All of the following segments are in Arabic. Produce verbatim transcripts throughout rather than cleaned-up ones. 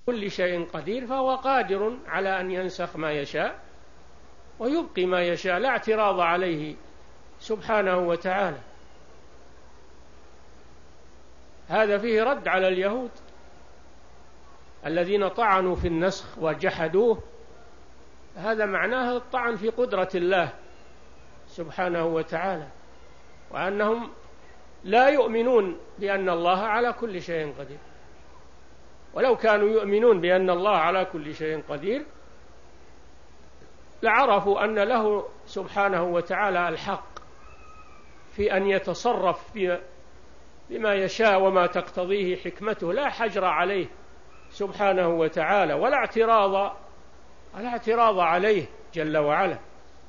كل شيء قدير، فهو قادر على أن ينسخ ما يشاء ويبقي ما يشاء، لا اعتراض عليه سبحانه وتعالى. هذا فيه رد على اليهود الذين طعنوا في النسخ وجحدوه. هذا معناه الطعن في قدرة الله سبحانه وتعالى، وأنهم لا يؤمنون بأن الله على كل شيء قدير. ولو كانوا يؤمنون بأن الله على كل شيء قدير لعرفوا أن له سبحانه وتعالى الحق في أن يتصرف بما يشاء وما تقتضيه حكمته، لا حجر عليه سبحانه وتعالى ولا اعتراض ولا اعتراض عليه جل وعلا.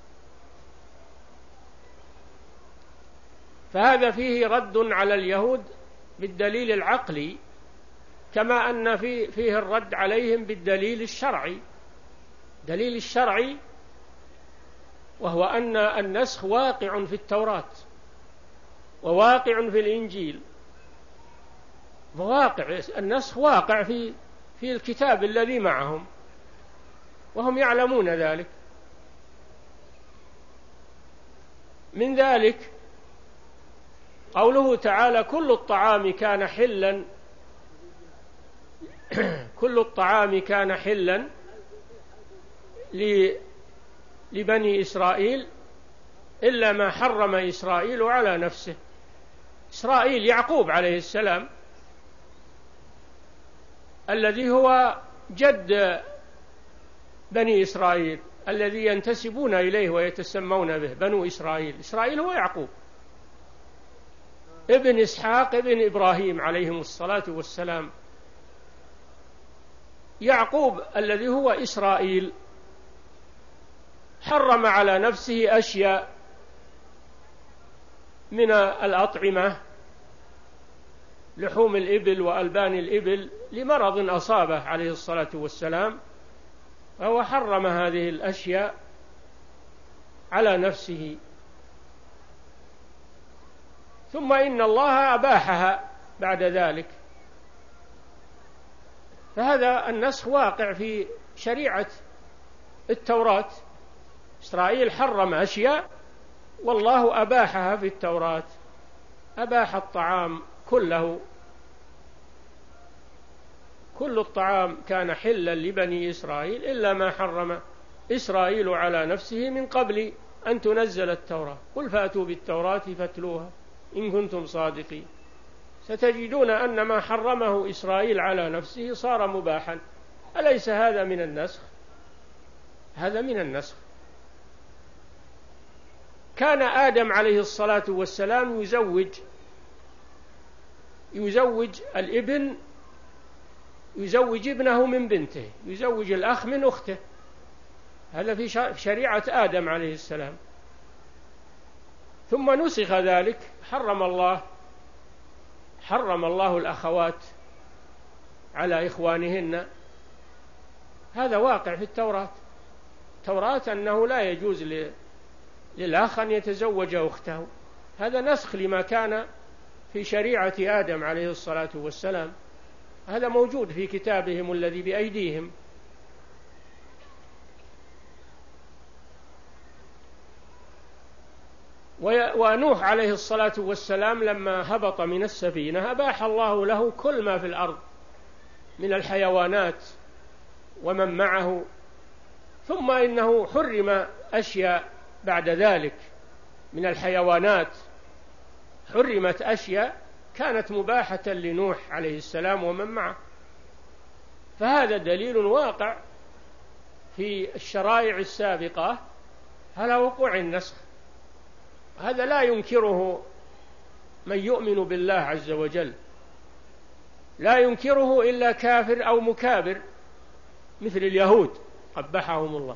فهذا فيه رد على اليهود بالدليل العقلي، كما أن فيه, فيه الرد عليهم بالدليل الشرعي. دليل الشرعي وهو أن النسخ واقع في التوراة وواقع في الإنجيل، وواقع النسخ واقع في في الكتاب الذي معهم وهم يعلمون ذلك. من ذلك قوله تعالى: كل الطعام كان حلا كل الطعام كان حلا لبني إسرائيل إلا ما حرم إسرائيل على نفسه. إسرائيل يعقوب عليه السلام الذي هو جد بني إسرائيل الذي ينتسبون إليه ويتسمون به بنو إسرائيل. إسرائيل هو يعقوب ابن إسحاق ابن إبراهيم عليهم الصلاة والسلام. يعقوب الذي هو إسرائيل حرم على نفسه أشياء من الأطعمة، لحوم الإبل وألبان الإبل، لمرض أصابه عليه الصلاة والسلام، فهو حرم هذه الأشياء على نفسه، ثم إن الله أباحها بعد ذلك. فهذا النسخ واقع في شريعة التوراة. إسرائيل حرم أشياء والله أباحها في التوراة، أباح الطعام كله. كل الطعام كان حلا لبني إسرائيل إلا ما حرم إسرائيل على نفسه من قبل أن تنزل التوراة. قل فأتوا بالتوراة فاتلوها إن كنتم صادقين. ستجدون أن ما حرمه إسرائيل على نفسه صار مباحا. أليس هذا من النسخ؟ هذا من النسخ. كان آدم عليه الصلاة والسلام يزوج يزوج الابن يزوج ابنه من بنته، يزوج الأخ من أخته. هذا في شريعة آدم عليه السلام. ثم نسخ ذلك، حرم الله حرم الله الأخوات على إخوانهن. هذا واقع في التوراة. التوراة أنه لا يجوز للأخ أن يتزوج أخته. هذا نسخ لما كان في شريعة آدم عليه الصلاة والسلام. هذا موجود في كتابهم الذي بأيديهم. ونوح عليه الصلاة والسلام لما هبط من السفينة أباح الله له كل ما في الأرض من الحيوانات ومن معه، ثم إنه حرم أشياء بعد ذلك من الحيوانات، حرمت أشياء كانت مباحة لنوح عليه السلام ومن معه. فهذا دليل واقع في الشرائع السابقة على وقوع النسخ. هذا لا ينكره من يؤمن بالله عز وجل، لا ينكره إلا كافر أو مكابر مثل اليهود قبحهم الله.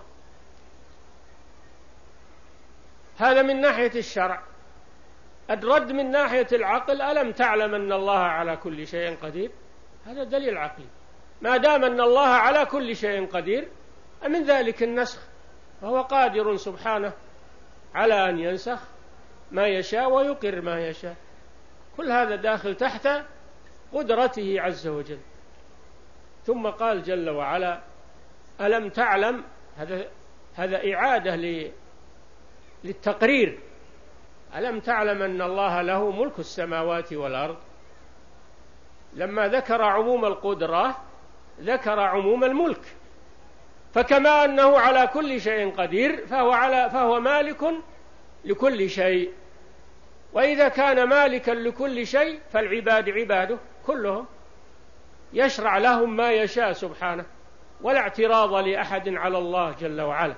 هذا من ناحية الشرع. الرد من ناحية العقل: ألم تعلم أن الله على كل شيء قدير؟ هذا دليل عقلي. ما دام أن الله على كل شيء قدير من ذلك النسخ، فهو قادر سبحانه على أن ينسخ ما يشاء ويقر ما يشاء. كل هذا داخل تحت قدرته عز وجل. ثم قال جل وعلا: ألم تعلم، هذا هذا إعادة للتقرير، ألم تعلم أن الله له ملك السماوات والأرض. لما ذكر عموم القدرة ذكر عموم الملك، فكما أنه على كل شيء قدير فهو, على فهو مالك لكل شيء، وإذا كان مالكا لكل شيء فالعباد عباده كلهم، يشرع لهم ما يشاء سبحانه، ولا اعتراض لأحد على الله جل وعلا.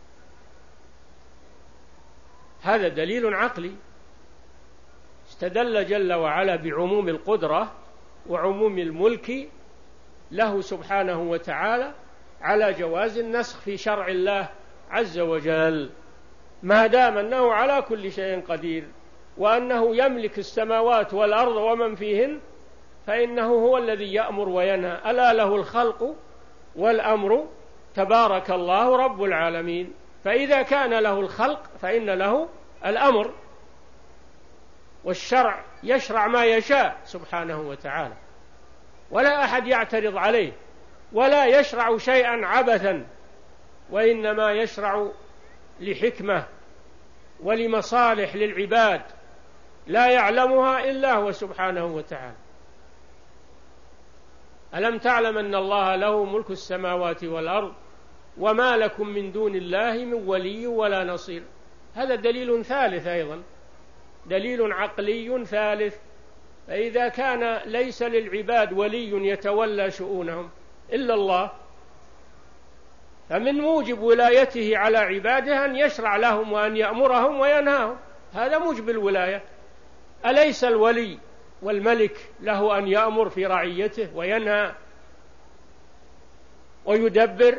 هذا دليل عقلي، استدل جل وعلا بعموم القدرة وعموم الملك له سبحانه وتعالى على جواز النسخ في شرع الله عز وجل، ما دام أنه على كل شيء قدير، وأنه يملك السماوات والأرض ومن فيهن، فإنه هو الذي يأمر وينهى، ألا له الخلق والأمر تبارك الله رب العالمين. فإذا كان له الخلق فإن له الأمر، والشرع يشرع ما يشاء سبحانه وتعالى، ولا أحد يعترض عليه، ولا يشرع شيئا عبثا، وإنما يشرع لحكمة ولمصالح للعباد لا يعلمها إلا هو سبحانه وتعالى. ألم تعلم أن الله له ملك السماوات والأرض وما لكم من دون الله من ولي ولا نصير. هذا دليل ثالث أيضا، دليل عقلي ثالث. فإذا كان ليس للعباد ولي يتولى شؤونهم إلا الله، فمن موجب ولايته على عباده أن يشرع لهم وأن يأمرهم وينهاهم، هذا موجب الولاية. أليس الولي والملك له أن يأمر في رعيته وينهى ويدبر؟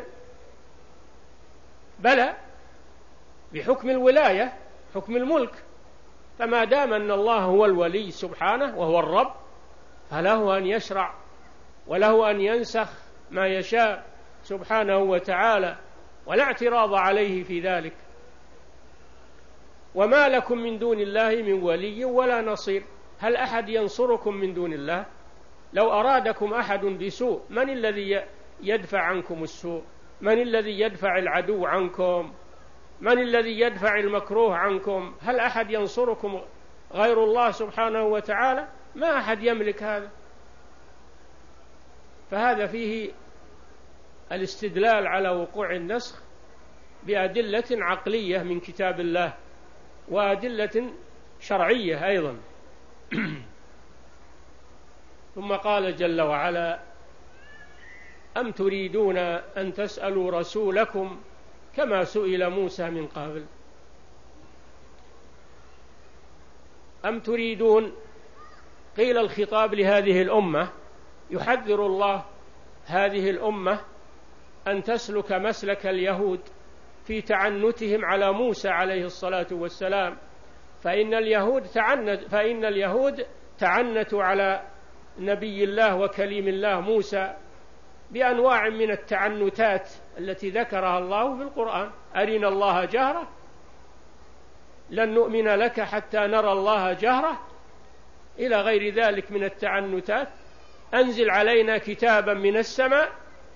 بلى، بحكم الولاية، حكم الملك. فما دام أن الله هو الولي سبحانه وهو الرب، فله أن يشرع وله أن ينسخ ما يشاء سبحانه وتعالى، ولا اعتراض عليه في ذلك. وما لكم من دون الله من ولي ولا نصير. هل أحد ينصركم من دون الله؟ لو أرادكم أحد بسوء، من الذي يدفع عنكم السوء؟ من الذي يدفع العدو عنكم؟ من الذي يدفع المكروه عنكم؟ هل أحد ينصركم غير الله سبحانه وتعالى؟ ما أحد يملك هذا. فهذا فيه الاستدلال على وقوع النسخ بأدلة عقلية من كتاب الله وأدلة شرعية أيضا. ثم قال جل وعلا: أم تريدون أن تسألوا رسولكم كما سئل موسى من قبل. أم تريدون، قيل الخطاب لهذه الأمة، يحذر الله هذه الأمة أن تسلك مسلك اليهود في تعنتهم على موسى عليه الصلاة والسلام، فإن اليهود تعنت فإن اليهود تعنتوا على نبي الله وكليم الله موسى بأنواع من التعنتات التي ذكرها الله في القرآن: أرنا الله جهرة، لن نؤمن لك حتى نرى الله جهرة، إلى غير ذلك من التعنتات. أنزل علينا كتابا من السماء.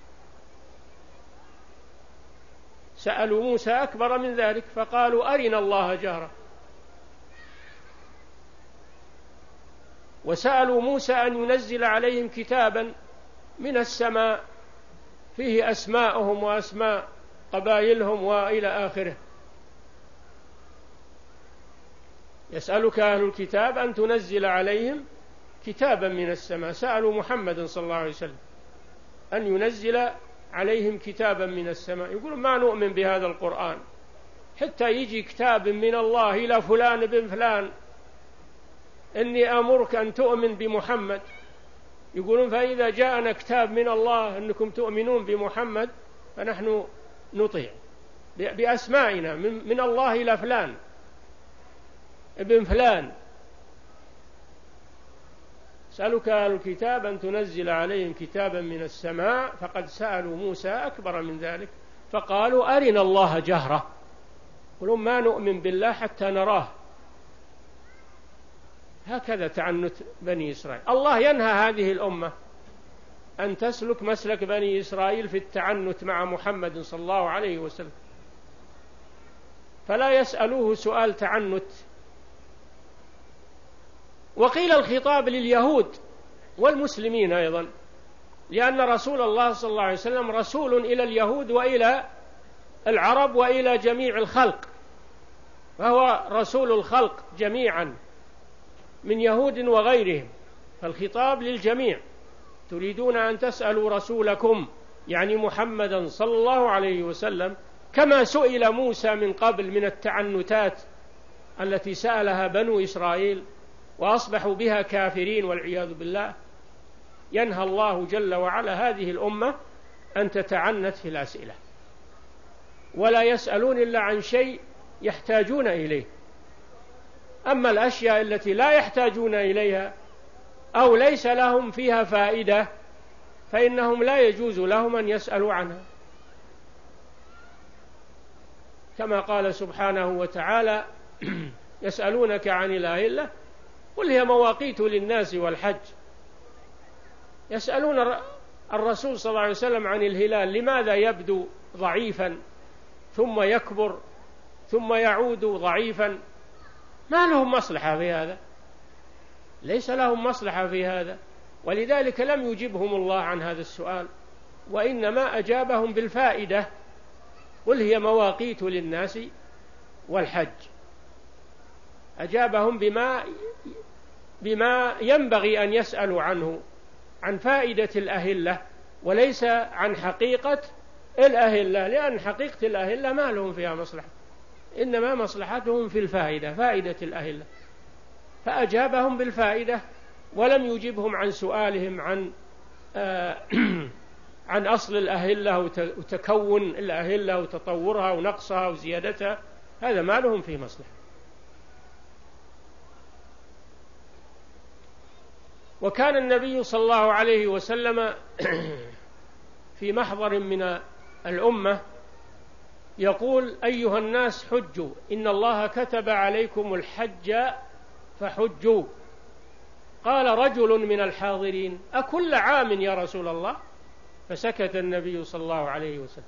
سألوا موسى أكبر من ذلك فقالوا أرنا الله جهرة، وسألوا موسى أن ينزل عليهم كتابا من السماء فيه أسماءهم وأسماء قبائلهم وإلى آخره. يسألك أهل الكتاب أن تنزل عليهم كتابا من السماء. سألوا محمد صلى الله عليه وسلم أن ينزل عليهم كتابا من السماء. يقولون ما نؤمن بهذا القرآن حتى يجي كتاب من الله إلى فلان بن فلان إني أمرك أن تؤمن بمحمد. يقولون فإذا جاءنا كتاب من الله أنكم تؤمنون بمحمد فنحن نطيع بأسمائنا من الله إلى فلان ابن فلان. سألك أهل الكتاب أن تنزل عليهم كتابا من السماء، فقد سألوا موسى أكبر من ذلك فقالوا أرنا الله جهرة. يقولون ما نؤمن بالله حتى نراه. هكذا تعنت بني إسرائيل. الله ينهى هذه الأمة أن تسلك مسلك بني إسرائيل في التعنت مع محمد صلى الله عليه وسلم، فلا يسألوه سؤال تعنت. وقيل الخطاب لليهود والمسلمين أيضا، لأن رسول الله صلى الله عليه وسلم رسول إلى اليهود وإلى العرب وإلى جميع الخلق، فهو رسول الخلق جميعا من يهود وغيرهم، فالخطاب للجميع. تريدون أن تسألوا رسولكم يعني محمدا صلى الله عليه وسلم كما سئل موسى من قبل من التعنتات التي سألها بنو إسرائيل وأصبحوا بها كافرين والعياذ بالله. ينهى الله جل وعلا هذه الأمة أن تتعنت في الأسئلة، ولا يسألون إلا عن شيء يحتاجون إليه. أما الأشياء التي لا يحتاجون إليها أو ليس لهم فيها فائدة فإنهم لا يجوز لهم أن يسألوا عنها، كما قال سبحانه وتعالى: يسألونك عن الأهلة قل هي مواقيت للناس والحج. يسألون الرسول صلى الله عليه وسلم عن الهلال، لماذا يبدو ضعيفا ثم يكبر ثم يعود ضعيفا؟ ما لهم مصلحة في هذا، ليس لهم مصلحة في هذا، ولذلك لم يجبهم الله عن هذا السؤال، وإنما أجابهم بالفائدة: قل هي مواقيت للناس والحج. أجابهم بما بما ينبغي أن يسألوا عنه، عن فائدة الأهلة وليس عن حقيقة الأهلة، لأن حقيقة الأهلة ما لهم فيها مصلحة، إنما مصلحتهم في الفائدة، فائدة الأهلة. فأجابهم بالفائدة ولم يجبهم عن سؤالهم عن آه عن أصل الأهلة وتكون الأهلة وتطورها ونقصها وزيادتها، هذا ما لهم فيه مصلحة. وكان النبي صلى الله عليه وسلم في محضر من الأمة يقول: أيها الناس حجوا، إن الله كتب عليكم الحج فحجوا. قال رجل من الحاضرين: أكل عام يا رسول الله؟ فسكت النبي صلى الله عليه وسلم.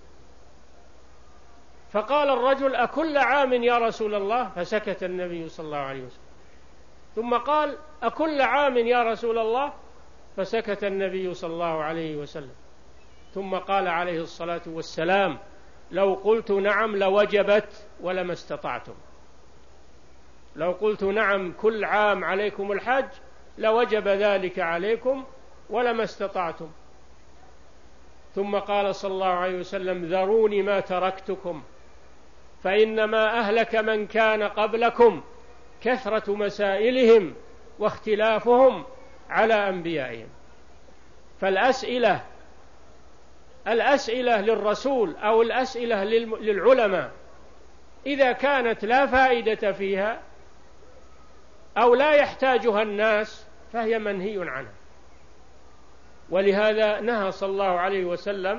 فقال الرجل: أكل عام يا رسول الله؟ فسكت النبي صلى الله عليه وسلم. ثم قال: أكل عام يا رسول الله؟ فسكت النبي صلى الله عليه وسلم. ثم قال عليه الصلاة والسلام: لو قلت نعم لوجبت ولما استطعتم. لو قلت نعم كل عام عليكم الحج لوجب ذلك عليكم ولما استطعتم. ثم قال صلى الله عليه وسلم: ذروني ما تركتكم، فإنما أهلك من كان قبلكم كثرة مسائلهم واختلافهم على أنبيائهم. فالأسئلة الأسئلة للرسول أو الأسئلة للعلماء إذا كانت لا فائدة فيها أو لا يحتاجها الناس فهي منهي عنها. ولهذا نهى صلى الله عليه وسلم،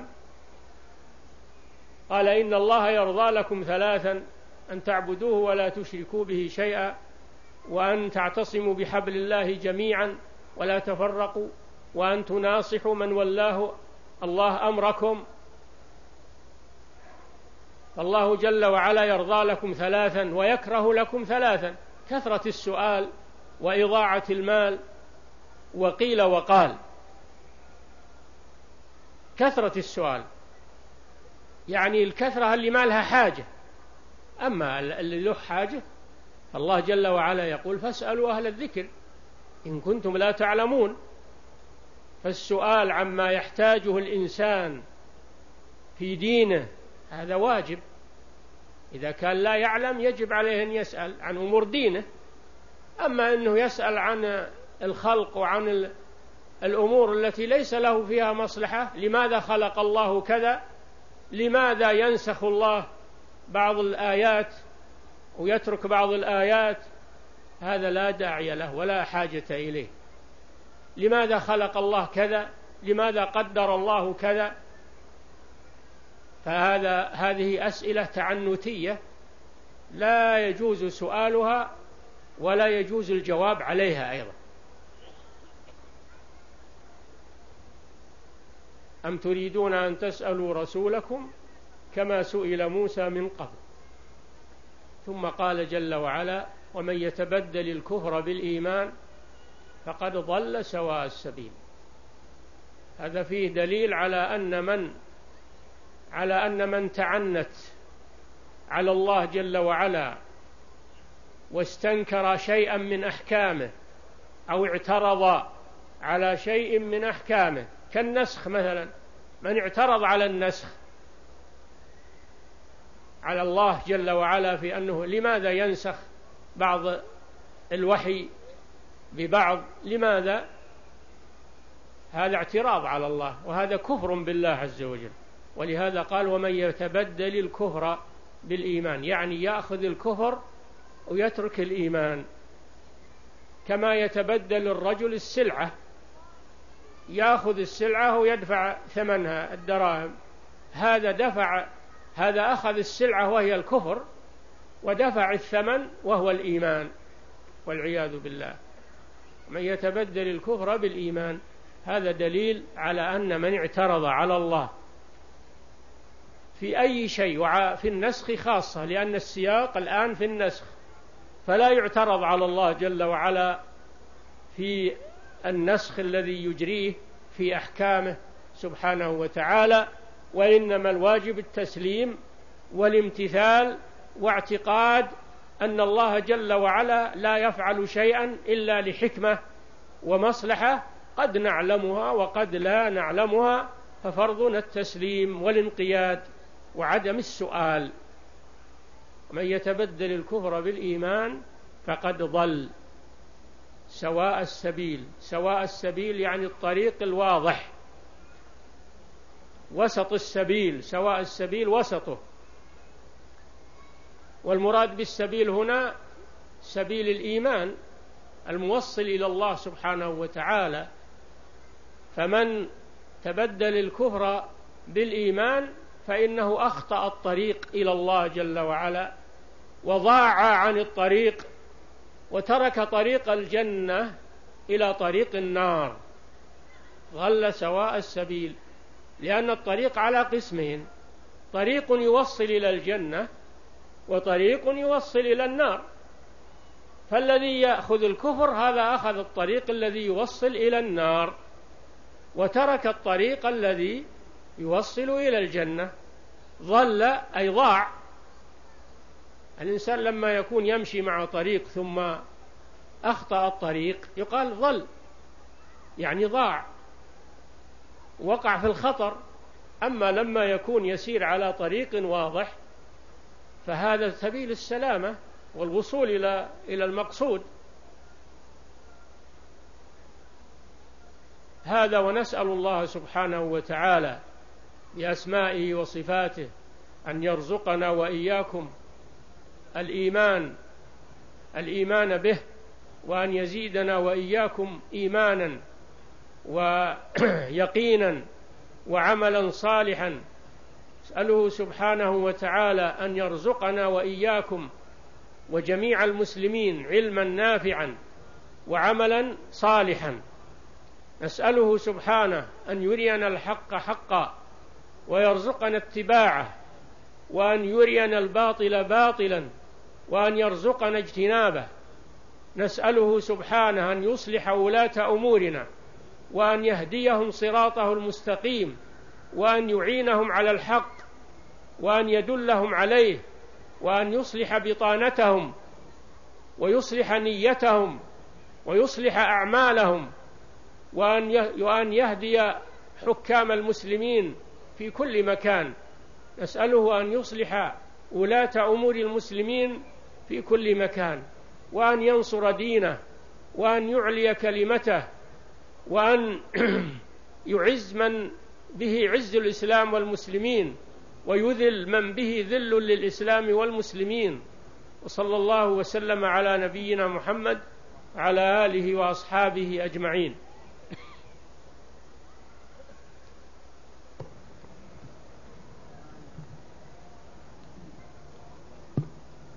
قال: إن الله يرضى لكم ثلاثا: أن تعبدوه ولا تشركوا به شيئا، وأن تعتصموا بحبل الله جميعا ولا تفرقوا، وأن تناصحوا من ولاه الله أمركم. فالله جل وعلا يرضى لكم ثلاثا ويكره لكم ثلاثا: كثرة السؤال وإضاعة المال وقيل وقال. كثرة السؤال يعني الكثرة اللي ما لها حاجة، أما اللي له حاجة الله جل وعلا يقول: فاسألوا أهل الذكر إن كنتم لا تعلمون. فالسؤال عما يحتاجه الإنسان في دينه هذا واجب، إذا كان لا يعلم يجب عليه أن يسأل عن أمور دينه. أما أنه يسأل عن الخلق وعن الأمور التي ليس له فيها مصلحة، لماذا خلق الله كذا، لماذا ينسخ الله بعض الآيات ويترك بعض الآيات، هذا لا داعي له ولا حاجة إليه. لماذا خلق الله كذا، لماذا قدر الله كذا، فهذا هذه أسئلة تعنتية لا يجوز سؤالها ولا يجوز الجواب عليها أيضا. أم تريدون أن تسألوا رسولكم كما سئل موسى من قبل. ثم قال جل وعلا ومن يتبدل الكفر بالإيمان فقد ضل سواء السبيل. هذا فيه دليل على أن من على أن من تعنت على الله جل وعلا واستنكر شيئا من أحكامه أو اعترض على شيء من أحكامه كالنسخ مثلا، من اعترض على النسخ على الله جل وعلا في أنه لماذا ينسخ بعض الوحي ببعض، لماذا؟ هذا اعتراض على الله وهذا كفر بالله عز وجل. ولهذا قال ومن يتبدل الكفر بالإيمان، يعني يأخذ الكفر ويترك الإيمان، كما يتبدل الرجل السلعة، يأخذ السلعة ويدفع ثمنها الدراهم، هذا دفع هذا أخذ السلعة وهي الكفر ودفع الثمن وهو الإيمان والعياذ بالله. من يتبدل الكفر بالإيمان، هذا دليل على أن من اعترض على الله في أي شيء، وفي النسخ خاصة لأن السياق الآن في النسخ، فلا يعترض على الله جل وعلا في النسخ الذي يجريه في أحكامه سبحانه وتعالى، وإنما الواجب التسليم والامتثال واعتقاد أن الله جل وعلا لا يفعل شيئا إلا لحكمة ومصلحة قد نعلمها وقد لا نعلمها، ففرضنا التسليم والانقياد وعدم السؤال. ومن يتبدل الكفر بالإيمان فقد ضل سواء السبيل. سواء السبيل يعني الطريق الواضح، وسط السبيل، سواء السبيل وسطه. والمراد بالسبيل هنا سبيل الإيمان الموصل إلى الله سبحانه وتعالى. فمن تبدل الكفر بالإيمان فإنه أخطأ الطريق إلى الله جل وعلا وضاع عن الطريق وترك طريق الجنة إلى طريق النار، ضل سواء السبيل. لأن الطريق على قسمين، طريق يوصل إلى الجنة وطريق يوصل إلى النار، فالذي يأخذ الكفر هذا أخذ الطريق الذي يوصل إلى النار وترك الطريق الذي يوصل إلى الجنة، ضل أي ضاع. الإنسان لما يكون يمشي مع طريق ثم أخطأ الطريق يقال ضل، يعني ضاع، وقع في الخطر. أما لما يكون يسير على طريق واضح فهذا سبيل السلامة والوصول إلى إلى المقصود. هذا ونسأل الله سبحانه وتعالى بأسمائه وصفاته أن يرزقنا وإياكم الإيمان الإيمان به، وأن يزيدنا وإياكم إيمانا ويقينا وعملا صالحا. أسأله سبحانه وتعالى أن يرزقنا وإياكم وجميع المسلمين علما نافعا وعملا صالحا. نسأله سبحانه أن يرينا الحق حقا ويرزقنا اتباعه، وأن يرينا الباطل باطلا وأن يرزقنا اجتنابه. نسأله سبحانه أن يصلح ولاة أمورنا وأن يهديهم صراطه المستقيم، وأن يعينهم على الحق وأن يدلهم عليه، وأن يصلح بطانتهم ويصلح نيتهم ويصلح أعمالهم، وأن يهدي حكام المسلمين في كل مكان. نسأله أن يصلح ولاة أمور المسلمين في كل مكان، وأن ينصر دينه، وأن يعلي كلمته، وأن يعز من به عز الإسلام والمسلمين، ويذل من به ذل للإسلام والمسلمين. وصلى الله وسلم على نبينا محمد وعلى آله وأصحابه أجمعين.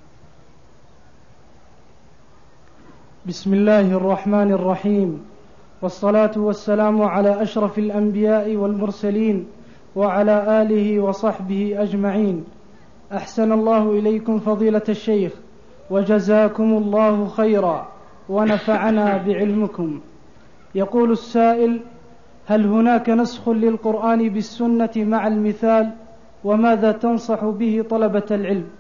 بسم الله الرحمن الرحيم. والصلاة والسلام على أشرف الأنبياء والمرسلين وعلى آله وصحبه أجمعين. أحسن الله إليكم فضيلة الشيخ، وجزاكم الله خيرا ونفعنا بعلمكم. يقول السائل: هل هناك نسخ للقرآن بالسنة مع المثال؟ وماذا تنصح به طلبة العلم؟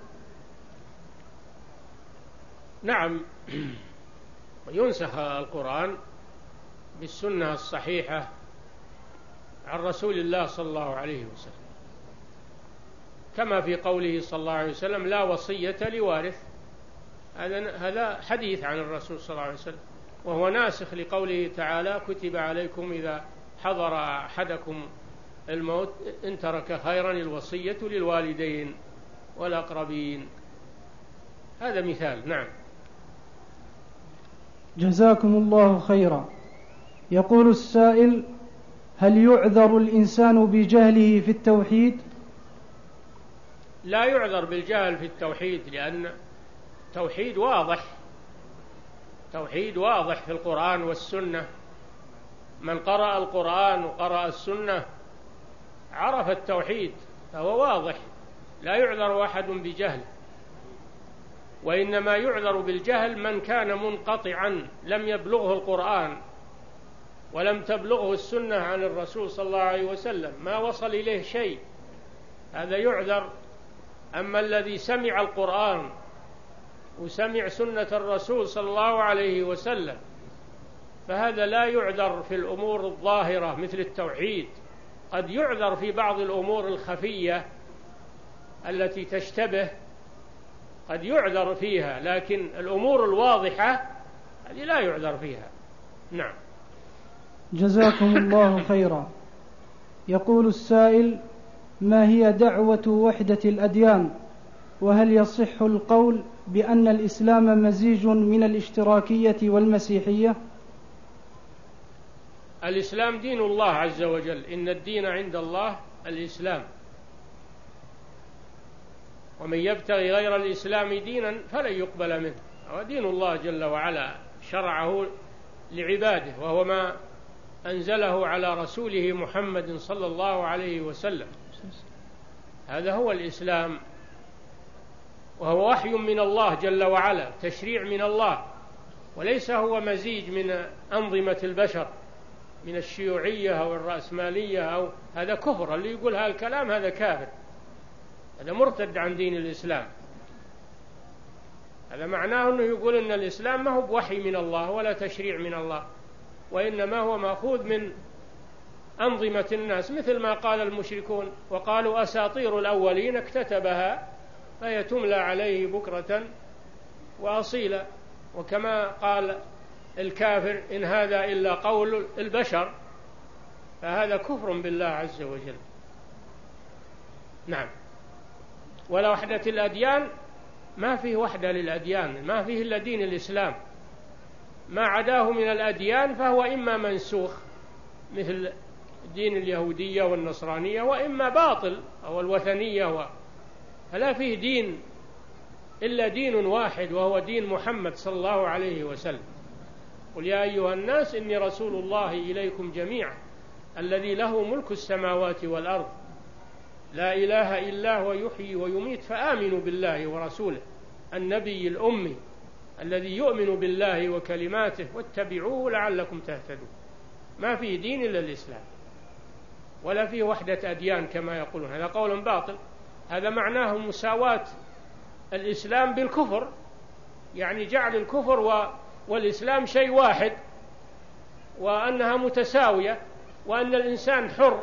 نعم، ينسخ القرآن بالسنة الصحيحة عن رسول الله صلى الله عليه وسلم، كما في قوله صلى الله عليه وسلم: لا وصية لوارث. هذا حديث عن الرسول صلى الله عليه وسلم، وهو ناسخ لقوله تعالى: كتب عليكم إذا حضر أحدكم الموت إن ترك خيرا الوصية للوالدين والأقربين. هذا مثال. نعم. جزاكم الله خيرا. يقول السائل: هل يعذر الإنسان بجهله في التوحيد؟ لا يعذر بالجهل في التوحيد، لأن التوحيد واضح، توحيد واضح في القرآن والسنة. من قرأ القرآن وقرأ السنة عرف التوحيد، فهو واضح، لا يعذر أحد بجهل. وإنما يعذر بالجهل من كان منقطعا، لم يبلغه القرآن ولم تبلغه السنة عن الرسول صلى الله عليه وسلم، ما وصل إليه شيء، هذا يعذر. أما الذي سمع القرآن وسمع سنة الرسول صلى الله عليه وسلم فهذا لا يعذر في الأمور الظاهرة مثل التوحيد. قد يعذر في بعض الأمور الخفية التي تشتبه، قد يعذر فيها، لكن الأمور الواضحة هذه لا يعذر فيها. نعم. جزاكم الله خيرا. يقول السائل: ما هي دعوة وحدة الأديان؟ وهل يصح القول بأن الإسلام مزيج من الاشتراكية والمسيحية؟ الإسلام دين الله عز وجل، إن الدين عند الله الإسلام، ومن يبتغي غير الإسلام دينا فلن يقبل منه. ودين الله جل وعلا شرعه لعباده، وهو ما أنزله على رسوله محمد صلى الله عليه وسلم. هذا هو الإسلام، وهو وحي من الله جل وعلا، تشريع من الله، وليس هو مزيج من أنظمة البشر، من الشيوعية أو الرأسمالية أو هذا كفر. اللي يقول هذا الكلام هذا كافر، هذا مرتد عن دين الإسلام. هذا معناه أنه يقول أن الإسلام ما هو بوحي من الله ولا تشريع من الله، وإنما هو مأخوذ من أنظمة الناس، مثل ما قال المشركون: وقالوا أساطير الأولين اكتتبها فهي تملى عليه بكرة وأصيلا. وكما قال الكافر: إن هذا إلا قول البشر، فهذا كفر بالله عز وجل. نعم. ولا وحدة الأديان، ما فيه وحدة للأديان، ما فيه إلا دين الإسلام. ما عداه من الأديان فهو إما منسوخ مثل دين اليهودية والنصرانية، وإما باطل أو الوثنية، فلا فيه دين إلا دين واحد، وهو دين محمد صلى الله عليه وسلم. قل يا أيها الناس إني رسول الله إليكم جميعا الذي له ملك السماوات والأرض لا إله إلا هو يحيي ويميت فآمنوا بالله ورسوله النبي الأمي الذي يؤمن بالله وكلماته واتبعوه لعلكم تهتدون. ما فيه دين إلا الإسلام، ولا فيه وحدة أديان كما يقولون، هذا قول باطل. هذا معناه مساواة الإسلام بالكفر، يعني جعل الكفر و... والإسلام شيء واحد، وأنها متساوية، وأن الإنسان حر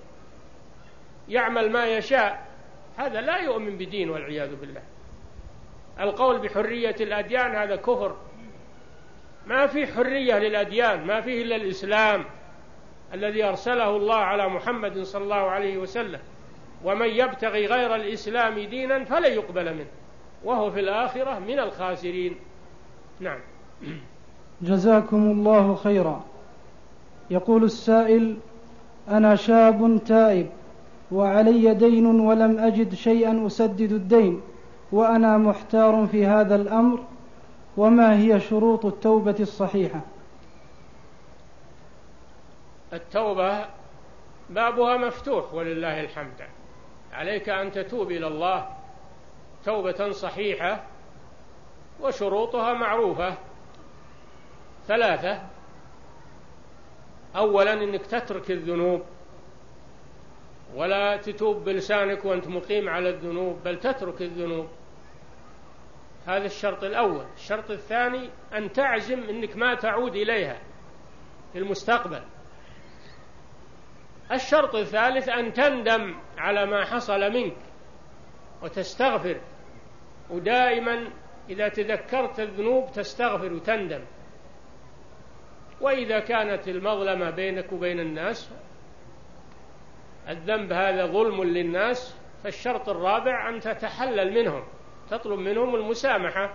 يعمل ما يشاء. هذا لا يؤمن بدين والعياذ بالله. القول بحرية الأديان هذا كفر، ما في حرية للأديان، ما فيه إلا الإسلام الذي أرسله الله على محمد صلى الله عليه وسلم. ومن يبتغي غير الإسلام دينا فلن يقبل منه وهو في الآخرة من الخاسرين. نعم. جزاكم الله خيرا. يقول السائل: أنا شاب تائب وعلي دين ولم أجد شيئا أسدد الدين، وأنا محتار في هذا الأمر، وما هي شروط التوبة الصحيحة؟ التوبة بابها مفتوح ولله الحمد. عليك أن تتوب إلى الله توبة صحيحة، وشروطها معروفة ثلاثة. أولا أنك تترك الذنوب، ولا تتوب بلسانك وأنت مقيم على الذنوب، بل تترك الذنوب، هذا الشرط الأول. الشرط الثاني أن تعزم أنك ما تعود إليها في المستقبل. الشرط الثالث أن تندم على ما حصل منك وتستغفر، ودائما إذا تذكرت الذنوب تستغفر وتندم. وإذا كانت المظلمة بينك وبين الناس، الذنب هذا ظلم للناس، فالشرط الرابع أن تتحلل منهم، تطلب منهم المسامحة،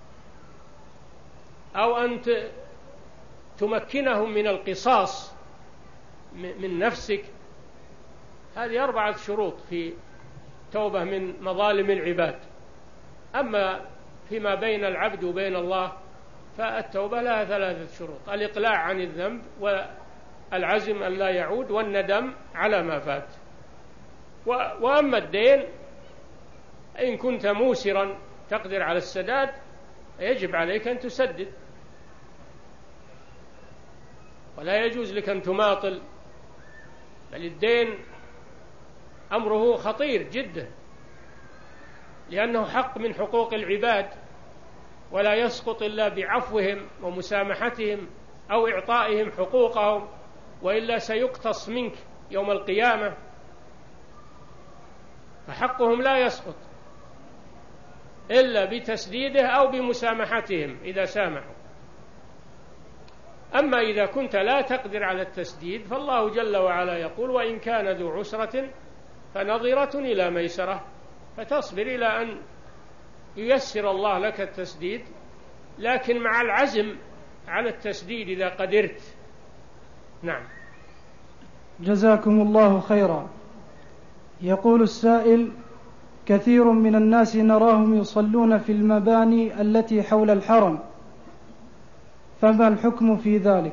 أو أن تمكنهم من القصاص من نفسك. هذه أربعة شروط في توبة من مظالم العباد. أما فيما بين العبد وبين الله فالتوبة لها ثلاثة شروط: الإقلاع عن الذنب، والعزم أن لا يعود، والندم على ما فات. وأما الدين، إن كنت موسرا تقدر على السداد يجب عليك أن تسدد، ولا يجوز لك أن تماطل، بل الدين أمره خطير جدا، لأنه حق من حقوق العباد، ولا يسقط إلا بعفوهم ومسامحتهم أو إعطائهم حقوقهم، وإلا سيقتص منك يوم القيامة، فحقهم لا يسقط إلا بتسديده أو بمسامحتهم إذا سامحوا. أما إذا كنت لا تقدر على التسديد فالله جل وعلا يقول: وإن كان ذو عسرة فنظرة إلى ميسرة، فتصبر إلى أن ييسر الله لك التسديد، لكن مع العزم على التسديد إذا قدرت. نعم. جزاكم الله خيرا. يقول السائل: كثير من الناس نراهم يصلون في المباني التي حول الحرم، فما الحكم في ذلك؟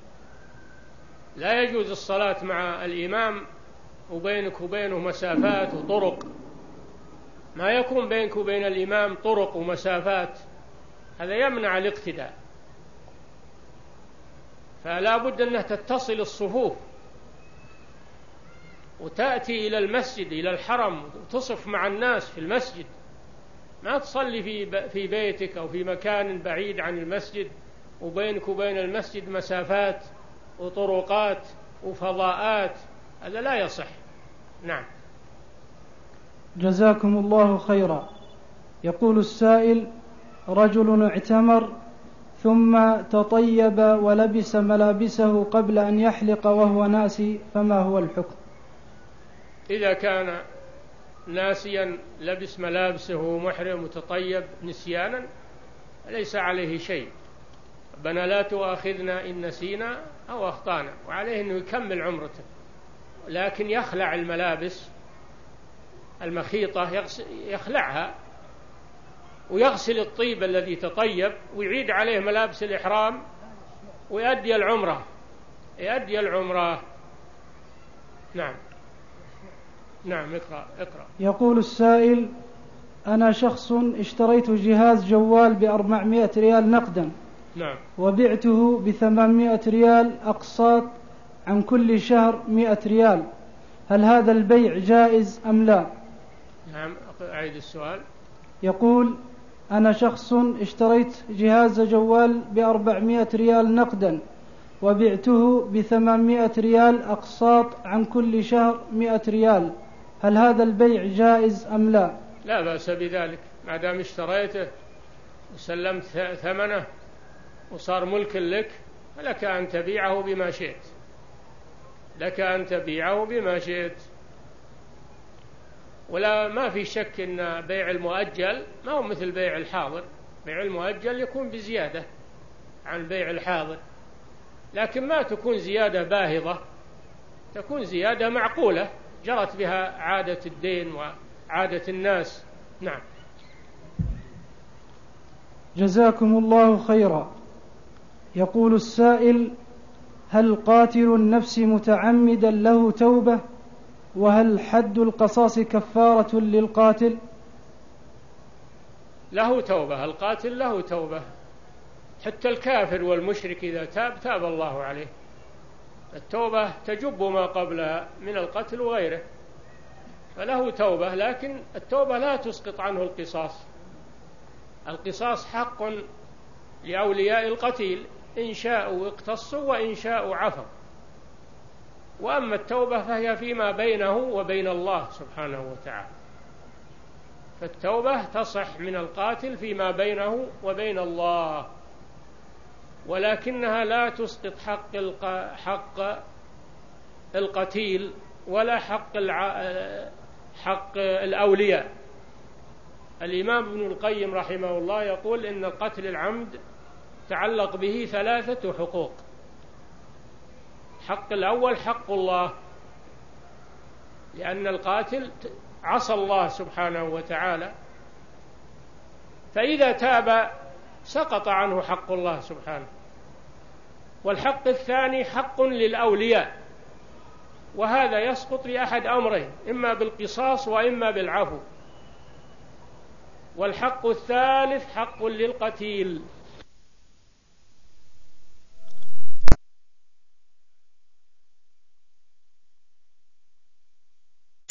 لا يجوز الصلاة مع الإمام وبينك وبينه مسافات وطرق. ما يكون بينك وبين الإمام طرق ومسافات، هذا يمنع الاقتداء. فلا بد أنها تتصل الصفوف وتأتي إلى المسجد، إلى الحرم، وتصف مع الناس في المسجد. ما تصلي في في بيتك أو في مكان بعيد عن المسجد وبينك وبين المسجد مسافات وطرقات وفضاءات، هذا لا يصح. نعم. جزاكم الله خيرا. يقول السائل: رجل اعتمر ثم تطيب ولبس ملابسه قبل أن يحلق وهو ناسي، فما هو الحكم؟ إذا كان ناسيا لبس ملابسه محرم وتطيب نسيانا ليس عليه شيء. ربنا لا تؤاخذنا إن نسينا أو أخطأنا، وعليه أنه يكمل عمرته، لكن يخلع الملابس المخيطة، يخلعها ويغسل الطيب الذي تطيب ويعيد عليه ملابس الإحرام ويؤدي العمرة يؤدي العمرة. نعم. نعم. اقرأ اقرأ. يقول السائل: أنا شخص اشتريت جهاز جوال بأربعمائة ريال نقدا، نعم، وبعته بثمانمائة ريال أقساط عن كل شهر مائة ريال، هل هذا البيع جائز أم لا؟ نعم. أعيد السؤال. يقول: أنا شخص اشتريت جهاز جوال بأربعمائة ريال نقدا، وبعته بثمانمائة ريال أقساط عن كل شهر مائة ريال، هل هذا البيع جائز أم لا؟ لا بأس بذلك، ما دام اشتريته وسلمت ثمنه وصار ملك لك، فلك أن تبيعه بما شئت لك أن تبيعه بما شئت ولا ما في شك أن بيع المؤجل ما هو مثل بيع الحاضر. بيع المؤجل يكون بزيادة عن بيع الحاضر، لكن ما تكون زيادة باهظة، تكون زيادة معقولة جرت بها عادة الدين وعادة الناس. نعم. جزاكم الله خيرا. يقول السائل: هل قاتل النفس متعمدا له توبة؟ وهل حد القصاص كفارة للقاتل؟ له توبة، القاتل له توبة، حتى الكافر والمشرك إذا تاب تاب الله عليه. التوبة تجب ما قبلها من القتل وغيره، فله توبة، لكن التوبة لا تسقط عنه القصاص. القصاص حق لأولياء القتيل، إن شاءوا اقتصوا وإن شاءوا عفوا. وأما التوبة فهي فيما بينه وبين الله سبحانه وتعالى، فالتوبة تصح من القاتل فيما بينه وبين الله، ولكنها لا تسقط حق حق القتيل ولا حق حق الأولياء. الإمام ابن القيم رحمه الله يقول إن القتل العمد تعلق به ثلاثة حقوق. حق الأول حق الله، لأن القاتل عصى الله سبحانه وتعالى، فإذا تاب سقط عنه حق الله سبحانه. والحق الثاني حق للأولياء، وهذا يسقط لأحد أمرين، إما بالقصاص وإما بالعفو. والحق الثالث حق للقتيل،